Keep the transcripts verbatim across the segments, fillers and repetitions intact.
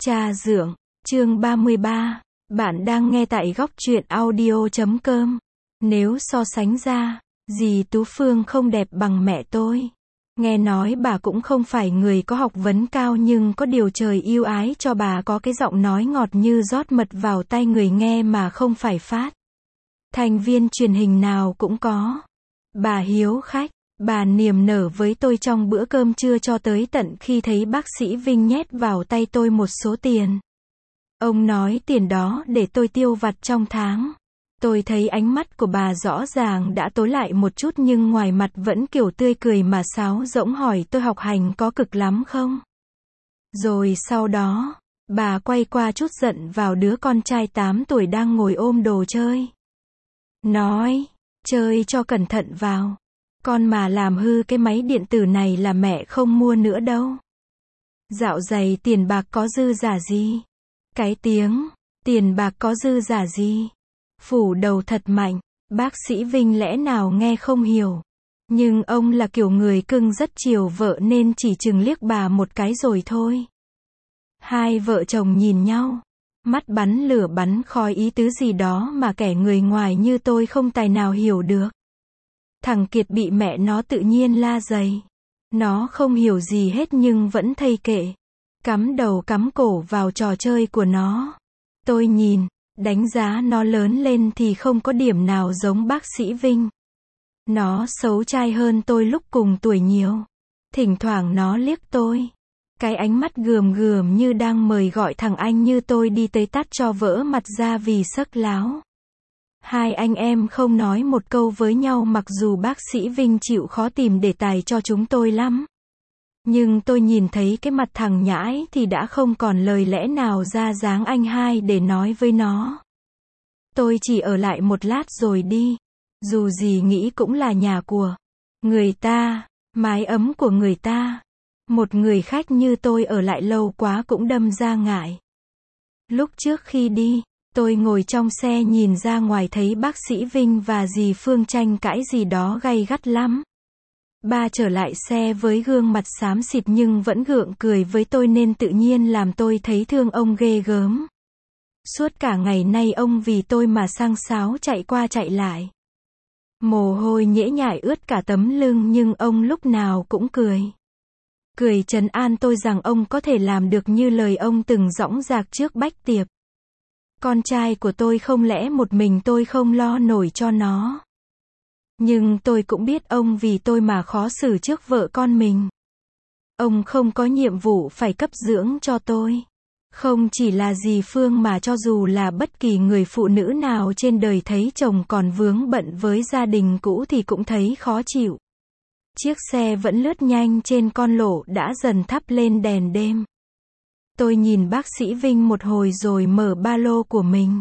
Cha dượng, chương ba mươi ba, bạn đang nghe tại góc truyện audio chấm com. Nếu so sánh ra, dì Tú Phương không đẹp bằng mẹ tôi. Nghe nói bà cũng không phải người có học vấn cao, nhưng có điều trời yêu ái cho bà có cái giọng nói ngọt như rót mật vào tai người nghe mà không phải phát thành viên truyền hình nào cũng có. Bà hiếu khách, bà niềm nở với tôi trong bữa cơm trưa cho tới tận khi thấy bác sĩ Vinh nhét vào tay tôi một số tiền. Ông nói tiền đó để tôi tiêu vặt trong tháng. Tôi thấy ánh mắt của bà rõ ràng đã tối lại một chút, nhưng ngoài mặt vẫn kiểu tươi cười mà sáo rỗng hỏi tôi học hành có cực lắm không. Rồi sau đó, bà quay qua chút giận vào đứa con trai tám tuổi đang ngồi ôm đồ chơi. Nói, chơi cho cẩn thận vào. Con mà làm hư cái máy điện tử này là mẹ không mua nữa đâu. Dạo dày tiền bạc có dư giả gì? Cái tiếng, tiền bạc có dư giả gì? Phủ đầu thật mạnh, bác sĩ Vinh lẽ nào nghe không hiểu. Nhưng ông là kiểu người cưng rất chiều vợ nên chỉ chừng liếc bà một cái rồi thôi. Hai vợ chồng nhìn nhau, mắt bắn lửa bắn khói, ý tứ gì đó mà kẻ người ngoài như tôi không tài nào hiểu được. Thằng Kiệt bị mẹ nó tự nhiên la dày. Nó không hiểu gì hết nhưng vẫn thây kệ. Cắm đầu cắm cổ vào trò chơi của nó. Tôi nhìn, đánh giá nó lớn lên thì không có điểm nào giống bác sĩ Vinh. Nó xấu trai hơn tôi lúc cùng tuổi nhiều. Thỉnh thoảng nó liếc tôi. Cái ánh mắt gườm gườm như đang mời gọi thằng anh như tôi đi tới tát cho vỡ mặt ra vì sấc láo. Hai anh em không nói một câu với nhau, mặc dù bác sĩ Vinh chịu khó tìm đề tài cho chúng tôi lắm. Nhưng tôi nhìn thấy cái mặt thằng nhãi thì đã không còn lời lẽ nào ra dáng anh hai để nói với nó. Tôi chỉ ở lại một lát rồi đi. Dù gì nghĩ cũng là nhà của người ta, mái ấm của người ta. Một người khách như tôi ở lại lâu quá cũng đâm ra ngại. Lúc trước khi đi, tôi ngồi trong xe nhìn ra ngoài thấy bác sĩ Vinh và dì Phương tranh cãi gì đó gay gắt lắm. Ba trở lại xe với gương mặt xám xịt nhưng vẫn gượng cười với tôi nên tự nhiên làm tôi thấy thương ông ghê gớm. Suốt cả ngày nay ông vì tôi mà sang sáo chạy qua chạy lại. Mồ hôi nhễ nhại ướt cả tấm lưng nhưng ông lúc nào cũng cười. Cười trấn an tôi rằng ông có thể làm được như lời ông từng dõng dạc trước Bách Tiệp. Con trai của tôi không lẽ một mình tôi không lo nổi cho nó. Nhưng tôi cũng biết ông vì tôi mà khó xử trước vợ con mình. Ông không có nhiệm vụ phải cấp dưỡng cho tôi. Không chỉ là dì Phương mà cho dù là bất kỳ người phụ nữ nào trên đời thấy chồng còn vướng bận với gia đình cũ thì cũng thấy khó chịu. Chiếc xe vẫn lướt nhanh trên con lộ đã dần thắp lên đèn đêm. Tôi nhìn bác sĩ Vinh một hồi rồi mở ba lô của mình.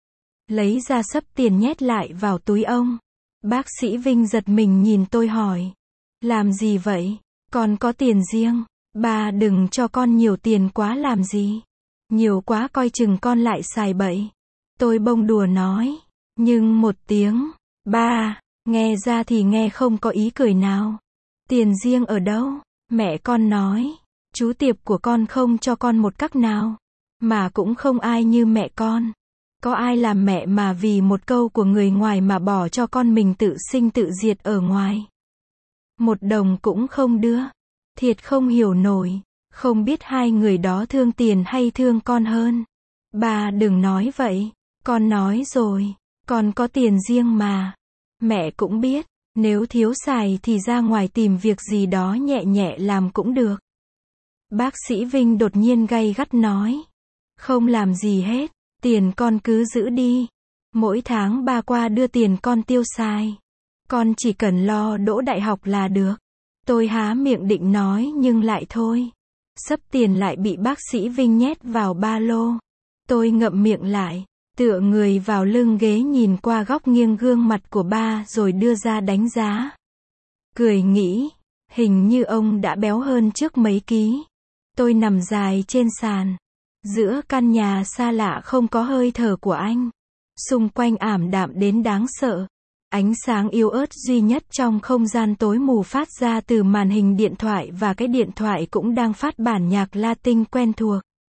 Lấy ra xấp tiền nhét lại vào túi ông. Bác sĩ Vinh giật mình nhìn tôi hỏi. Làm gì vậy? Con có tiền riêng. Ba đừng cho con nhiều tiền quá làm gì. Nhiều quá coi chừng con lại xài bậy. Tôi bông đùa nói. Nhưng một tiếng. Ba. Nghe ra thì nghe không có ý cười nào. Tiền riêng ở đâu? Mẹ con nói. Chú Tiệp của con không cho con một cắc nào. Mà cũng không ai như mẹ con. Có ai làm mẹ mà vì một câu của người ngoài mà bỏ cho con mình tự sinh tự diệt ở ngoài. Một đồng cũng không đưa. Thiệt không hiểu nổi. Không biết hai người đó thương tiền hay thương con hơn. Bà đừng nói vậy. Con nói rồi. Con có tiền riêng mà. Mẹ cũng biết. Nếu thiếu xài thì ra ngoài tìm việc gì đó nhẹ nhẹ làm cũng được. Bác sĩ Vinh đột nhiên gay gắt nói. Không làm gì hết. Tiền con cứ giữ đi. Mỗi tháng ba qua đưa tiền con tiêu xài. Con chỉ cần lo đỗ đại học là được. Tôi há miệng định nói nhưng lại thôi. Xấp tiền lại bị bác sĩ Vinh nhét vào ba lô. Tôi ngậm miệng lại. Tựa người vào lưng ghế nhìn qua góc nghiêng gương mặt của ba rồi đưa ra đánh giá. Cười nghĩ. Hình như ông đã béo hơn trước mấy ký. Tôi nằm dài trên sàn. Giữa căn nhà xa lạ không có hơi thở của anh. Xung quanh ảm đạm đến đáng sợ. Ánh sáng yếu ớt duy nhất trong không gian tối mù phát ra từ màn hình điện thoại và cái điện thoại cũng đang phát bản nhạc Latin quen thuộc.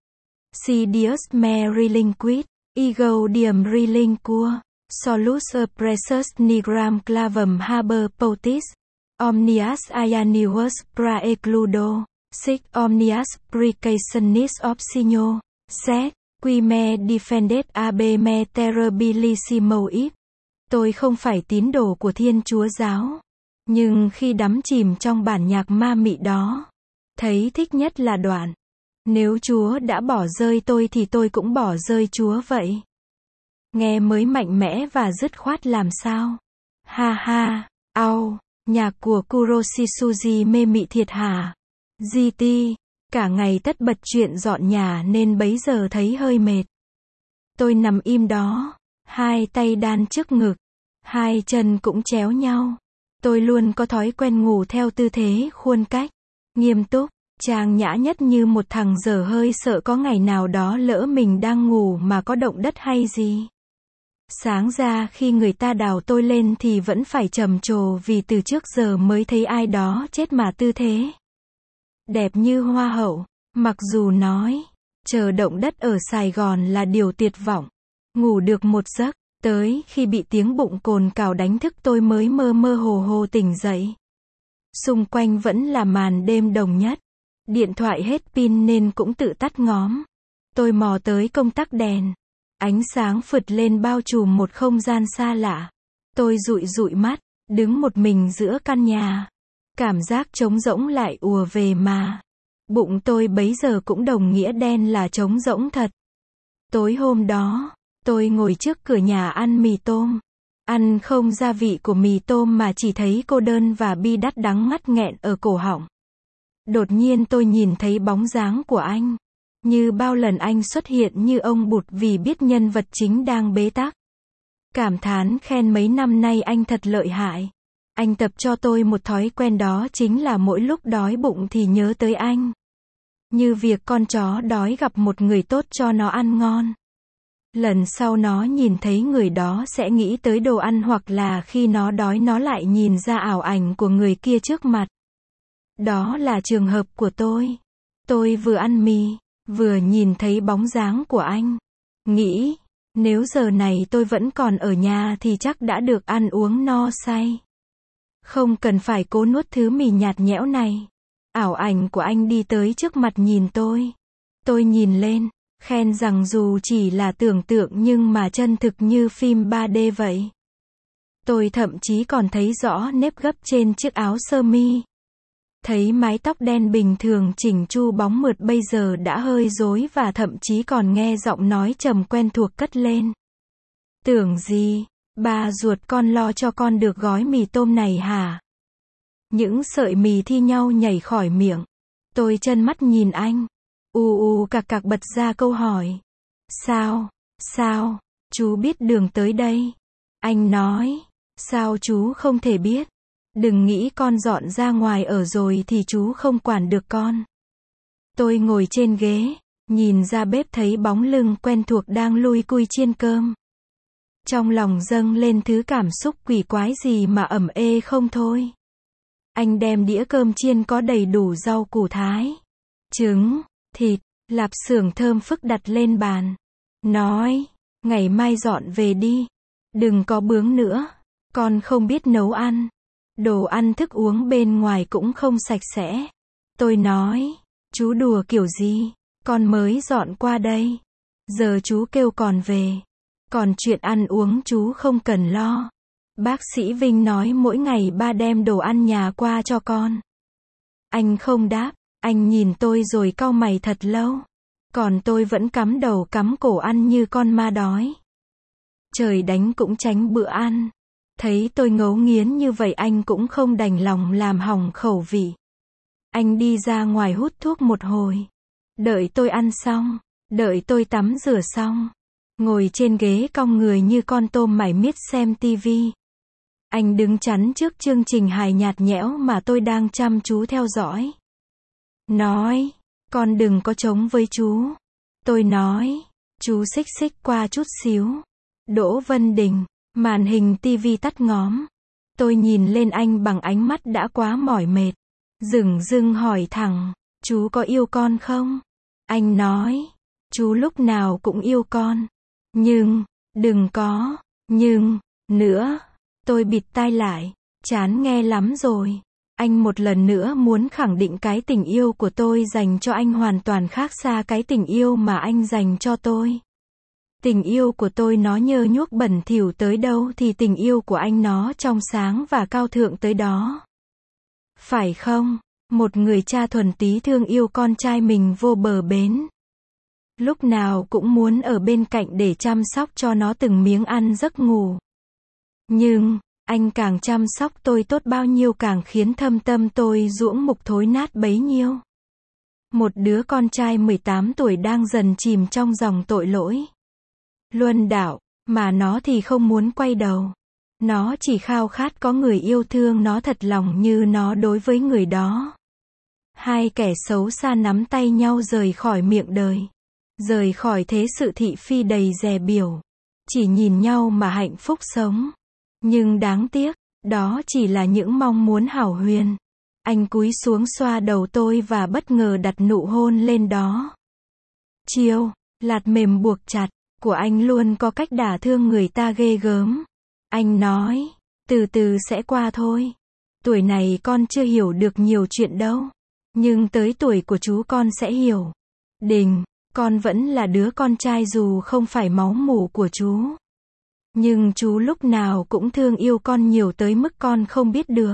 Sidious me relinquit, ego diem relinquo, solus a precious nigram clavum haber potis, omnias ianius praecludo, sic omnias precationis obsigno, sed, qui me defendet ab me terribilissimois. Tôi không phải tín đồ của Thiên Chúa giáo, nhưng khi đắm chìm trong bản nhạc ma mị đó, thấy thích nhất là đoạn: nếu Chúa đã bỏ rơi tôi thì tôi cũng bỏ rơi Chúa vậy. Nghe mới mạnh mẽ và dứt khoát làm sao. Ha ha, au, nhạc của Kuroshitsuji mê mị thiệt hả? giê tê, cả ngày tất bật chuyện dọn nhà nên bấy giờ thấy hơi mệt. Tôi nằm im đó, hai tay đan trước ngực, hai chân cũng chéo nhau. Tôi luôn có thói quen ngủ theo tư thế khuôn cách, nghiêm túc, trang nhã nhất, như một thằng dở hơi sợ có ngày nào đó lỡ mình đang ngủ mà có động đất hay gì. Sáng ra khi người ta đào tôi lên thì vẫn phải trầm trồ vì từ trước giờ mới thấy ai đó chết mà tư thế đẹp như hoa hậu. Mặc dù nói, chờ động đất ở Sài Gòn là điều tuyệt vọng. Ngủ được một giấc, tới khi bị tiếng bụng cồn cào đánh thức tôi mới mơ mơ hồ hồ tỉnh dậy. Xung quanh vẫn là màn đêm đồng nhất. Điện thoại hết pin nên cũng tự tắt ngóm. Tôi mò tới công tắc đèn. Ánh sáng phượt lên bao trùm một không gian xa lạ. Tôi dụi dụi mắt, đứng một mình giữa căn nhà. Cảm giác trống rỗng lại ùa về mà. Bụng tôi bấy giờ cũng đồng nghĩa đen là trống rỗng thật. Tối hôm đó, tôi ngồi trước cửa nhà ăn mì tôm. Ăn không gia vị của mì tôm mà chỉ thấy cô đơn và bi đắt đắng ngắt nghẹn ở cổ họng. Đột nhiên tôi nhìn thấy bóng dáng của anh. Như bao lần anh xuất hiện như ông bụt vì biết nhân vật chính đang bế tắc. Cảm thán khen mấy năm nay anh thật lợi hại. Anh tập cho tôi một thói quen, đó chính là mỗi lúc đói bụng thì nhớ tới anh. Như việc con chó đói gặp một người tốt cho nó ăn ngon. Lần sau nó nhìn thấy người đó sẽ nghĩ tới đồ ăn, hoặc là khi nó đói nó lại nhìn ra ảo ảnh của người kia trước mặt. Đó là trường hợp của tôi. Tôi vừa ăn mì, vừa nhìn thấy bóng dáng của anh. Nghĩ, nếu giờ này tôi vẫn còn ở nhà thì chắc đã được ăn uống no say. Không cần phải cố nuốt thứ mì nhạt nhẽo này. Ảo ảnh của anh đi tới trước mặt nhìn tôi. Tôi nhìn lên, khen rằng dù chỉ là tưởng tượng nhưng mà chân thực như phim ba D vậy. Tôi thậm chí còn thấy rõ nếp gấp trên chiếc áo sơ mi. Thấy mái tóc đen bình thường chỉnh chu bóng mượt bây giờ đã hơi rối, và thậm chí còn nghe giọng nói trầm quen thuộc cất lên. Tưởng gì, bà ruột con lo cho con được gói mì tôm này hả? Những sợi mì thi nhau nhảy khỏi miệng. Tôi trân mắt nhìn anh. U u cạc cạc bật ra câu hỏi. Sao, sao, chú biết đường tới đây? Anh nói, sao chú không thể biết? Đừng nghĩ con dọn ra ngoài ở rồi thì chú không quản được con. Tôi ngồi trên ghế, nhìn ra bếp thấy bóng lưng quen thuộc đang lui cui chiên cơm. Trong lòng dâng lên thứ cảm xúc quỷ quái gì mà ẩm ê không thôi. Anh đem đĩa cơm chiên có đầy đủ rau củ thái, trứng, thịt, lạp xưởng thơm phức đặt lên bàn. Nói, ngày mai dọn về đi. Đừng có bướng nữa. Con không biết nấu ăn. Đồ ăn thức uống bên ngoài cũng không sạch sẽ. Tôi nói, chú đùa kiểu gì? Con mới dọn qua đây. Giờ chú kêu còn về. Còn chuyện ăn uống chú không cần lo. Bác sĩ Vinh nói mỗi ngày ba đem đồ ăn nhà qua cho con. Anh không đáp. Anh nhìn tôi rồi cau mày thật lâu. Còn tôi vẫn cắm đầu cắm cổ ăn như con ma đói. Trời đánh cũng tránh bữa ăn. Thấy tôi ngấu nghiến như vậy anh cũng không đành lòng làm hỏng khẩu vị. Anh đi ra ngoài hút thuốc một hồi. Đợi tôi ăn xong. Đợi tôi tắm rửa xong. Ngồi trên ghế cong người như con tôm mải miết xem tivi. Anh đứng chắn trước chương trình hài nhạt nhẽo mà tôi đang chăm chú theo dõi. Nói, con đừng có chống với chú. Tôi nói, chú xích xích qua chút xíu. Đỗ Vân Đình, màn hình tivi tắt ngóm. Tôi nhìn lên anh bằng ánh mắt đã quá mỏi mệt. Dửng dưng hỏi thẳng, chú có yêu con không? Anh nói, Chú lúc nào cũng yêu con. Nhưng, đừng có, nhưng, nữa. Tôi bịt tai lại. Chán nghe lắm rồi. Anh một lần nữa muốn khẳng định cái tình yêu của tôi dành cho anh hoàn toàn khác xa cái tình yêu mà anh dành cho tôi. Tình yêu của tôi nó nhơ nhuốc bẩn thỉu tới đâu thì tình yêu của anh nó trong sáng và cao thượng tới đó. Phải không? Một người cha thuần túy thương yêu con trai mình vô bờ bến. Lúc nào cũng muốn ở bên cạnh để chăm sóc cho nó từng miếng ăn giấc ngủ. Nhưng, anh càng chăm sóc tôi tốt bao nhiêu càng khiến thâm tâm tôi ruỗng mục thối nát bấy nhiêu. Một đứa con trai mười tám tuổi đang dần chìm trong dòng tội lỗi. Luân đạo, mà nó thì không muốn quay đầu. Nó chỉ khao khát có người yêu thương nó thật lòng như nó đối với người đó. Hai kẻ xấu xa nắm tay nhau rời khỏi miệng đời. Rời khỏi thế sự thị phi đầy dè bỉu. Chỉ nhìn nhau mà hạnh phúc sống. Nhưng đáng tiếc, đó chỉ là những mong muốn hão huyền. Anh cúi xuống xoa đầu tôi và bất ngờ đặt nụ hôn lên đó. Chiêu, lạt mềm buộc chặt, của anh luôn có cách đả thương người ta ghê gớm. Anh nói, từ từ sẽ qua thôi. Tuổi này con chưa hiểu được nhiều chuyện đâu. Nhưng tới tuổi của chú con sẽ hiểu. Đình, con vẫn là đứa con trai dù không phải máu mủ của chú. Nhưng chú lúc nào cũng thương yêu con nhiều tới mức con không biết được.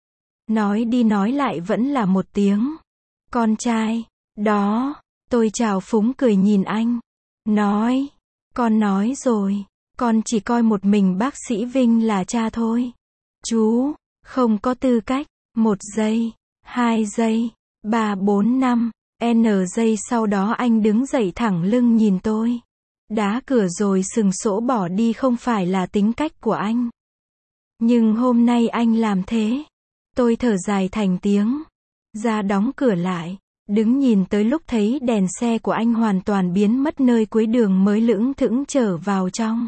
Nói đi nói lại vẫn là một tiếng. Con trai, đó, tôi trào phúng cười nhìn anh. Nói, con nói rồi, con chỉ coi một mình bác sĩ Vinh là cha thôi. Chú, không có tư cách. Một giây, hai giây, ba bốn năm, n giây sau đó anh đứng dậy thẳng lưng nhìn tôi. Đá cửa rồi sừng sỗ bỏ đi không phải là tính cách của anh. Nhưng hôm nay anh làm thế. Tôi thở dài thành tiếng. Ra đóng cửa lại. Đứng nhìn tới lúc thấy đèn xe của anh hoàn toàn biến mất nơi cuối đường mới lững thững trở vào trong.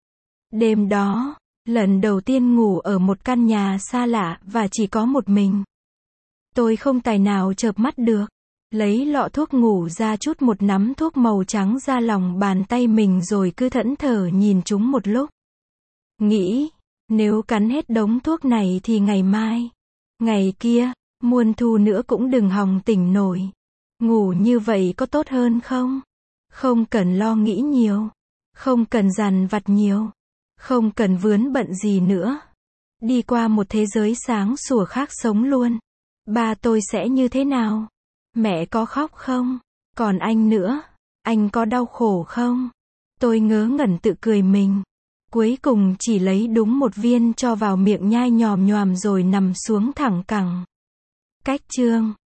Đêm đó, lần đầu tiên ngủ ở một căn nhà xa lạ và chỉ có một mình. Tôi không tài nào chợp mắt được. Lấy lọ thuốc ngủ ra chút một nắm thuốc màu trắng ra lòng bàn tay mình rồi cứ thẫn thờ nhìn chúng một lúc. Nghĩ, nếu cắn hết đống thuốc này thì ngày mai, ngày kia, muôn thu nữa cũng đừng hòng tỉnh nổi. Ngủ như vậy có tốt hơn không? Không cần lo nghĩ nhiều. Không cần dằn vặt nhiều. Không cần vướng bận gì nữa. Đi qua một thế giới sáng sủa khác sống luôn. Ba tôi sẽ như thế nào? Mẹ có khóc không? Còn anh nữa, anh có đau khổ không? Tôi ngớ ngẩn tự cười mình. Cuối cùng chỉ lấy đúng một viên cho vào miệng nhai nhòm nhòm rồi nằm xuống thẳng cẳng. Cách chương